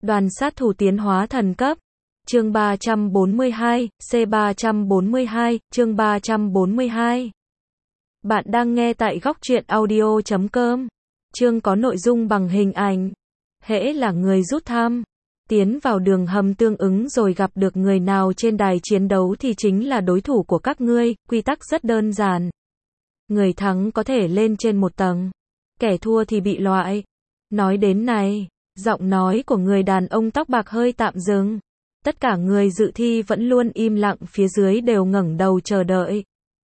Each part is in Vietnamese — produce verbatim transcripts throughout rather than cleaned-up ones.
Đoàn sát thủ tiến hóa thần cấp. Chương ba trăm bốn mươi hai, C ba trăm bốn mươi hai, chương ba trăm bốn mươi hai. Bạn đang nghe tại góc truyện audio chấm com. Chương có nội dung bằng hình ảnh. Hễ là người rút thăm, tiến vào đường hầm tương ứng rồi gặp được người nào trên đài chiến đấu thì chính là đối thủ của các ngươi, quy tắc rất đơn giản. Người thắng có thể lên trên một tầng, kẻ thua thì bị loại. Nói đến này, giọng nói của người đàn ông tóc bạc hơi tạm dừng. Tất cả người dự thi vẫn luôn im lặng, phía dưới đều ngẩng đầu chờ đợi.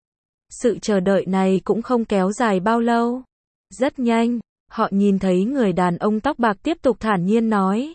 Sự chờ đợi này cũng không kéo dài bao lâu. Rất nhanh, họ nhìn thấy người đàn ông tóc bạc tiếp tục thản nhiên nói.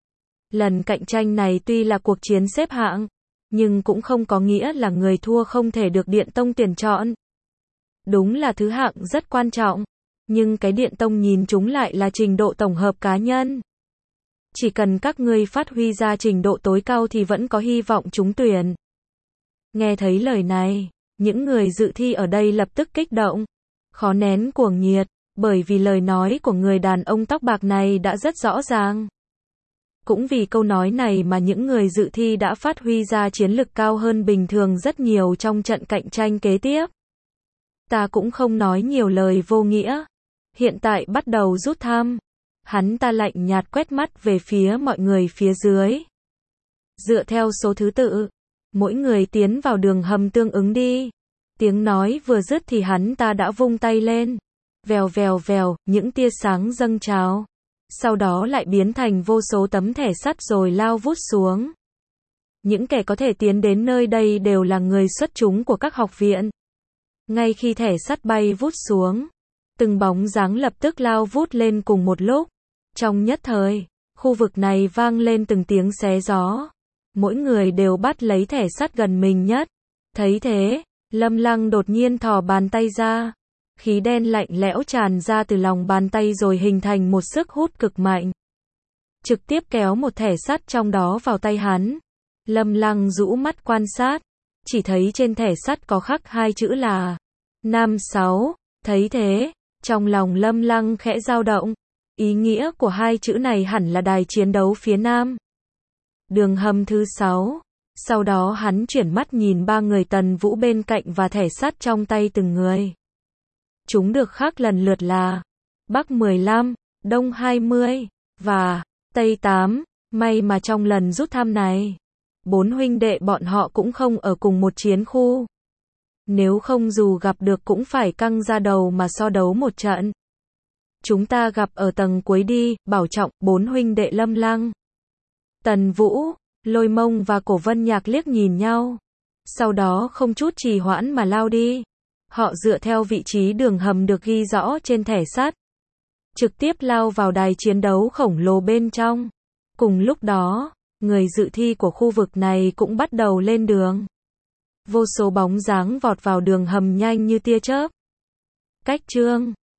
Lần cạnh tranh này tuy là cuộc chiến xếp hạng, nhưng cũng không có nghĩa là người thua không thể được Điện Tông tuyển chọn. Đúng là thứ hạng rất quan trọng, nhưng cái Điện Tông nhìn chúng lại là trình độ tổng hợp cá nhân. Chỉ cần các ngươi phát huy ra trình độ tối cao thì vẫn có hy vọng trúng tuyển. Nghe thấy lời này, những người dự thi ở đây lập tức kích động, khó nén cuồng nhiệt, bởi vì lời nói của người đàn ông tóc bạc này đã rất rõ ràng. Cũng vì câu nói này mà những người dự thi đã phát huy ra chiến lực cao hơn bình thường rất nhiều trong trận cạnh tranh kế tiếp. Ta cũng không nói nhiều lời vô nghĩa. Hiện tại bắt đầu rút thăm. Hắn ta lạnh nhạt quét mắt về phía mọi người phía dưới. Dựa theo số thứ tự, mỗi người tiến vào đường hầm tương ứng đi. Tiếng nói vừa dứt thì hắn ta đã vung tay lên. Vèo vèo vèo, những tia sáng dâng trào. Sau đó lại biến thành vô số tấm thẻ sắt rồi lao vút xuống. Những kẻ có thể tiến đến nơi đây đều là người xuất chúng của các học viện. Ngay khi thẻ sắt bay vút xuống, từng bóng dáng lập tức lao vút lên cùng một lúc. Trong nhất thời, khu vực này vang lên từng tiếng xé gió. Mỗi người đều bắt lấy thẻ sắt gần mình nhất. Thấy thế, Lâm Lăng đột nhiên thò bàn tay ra. Khí đen lạnh lẽo tràn ra từ lòng bàn tay rồi hình thành một sức hút cực mạnh. Trực tiếp kéo một thẻ sắt trong đó vào tay hắn. Lâm Lăng rũ mắt quan sát. Chỉ thấy trên thẻ sắt có khắc hai chữ là Nam sáu. Thấy thế, trong lòng Lâm Lăng khẽ dao động. Ý nghĩa của hai chữ này hẳn là đài chiến đấu phía Nam. Đường hầm thứ sáu. Sau đó hắn chuyển mắt nhìn ba người Tần Vũ bên cạnh và thẻ sắt trong tay từng người. Chúng được khắc lần lượt là Bắc mười lăm, Đông hai mươi và Tây tám. May mà trong lần rút thăm này, bốn huynh đệ bọn họ cũng không ở cùng một chiến khu. Nếu không dù gặp được cũng phải căng ra đầu mà so đấu một trận. Chúng ta gặp ở tầng cuối đi, bảo trọng. Bốn huynh đệ Lâm Lăng, Tần Vũ, Lôi Mông và Cổ Vân Nhạc liếc nhìn nhau. Sau đó không chút trì hoãn mà lao đi. Họ dựa theo vị trí đường hầm được ghi rõ trên thẻ sắt, trực tiếp lao vào đài chiến đấu khổng lồ bên trong. Cùng lúc đó, người dự thi của khu vực này cũng bắt đầu lên đường. Vô số bóng dáng vọt vào đường hầm nhanh như tia chớp. Cách chương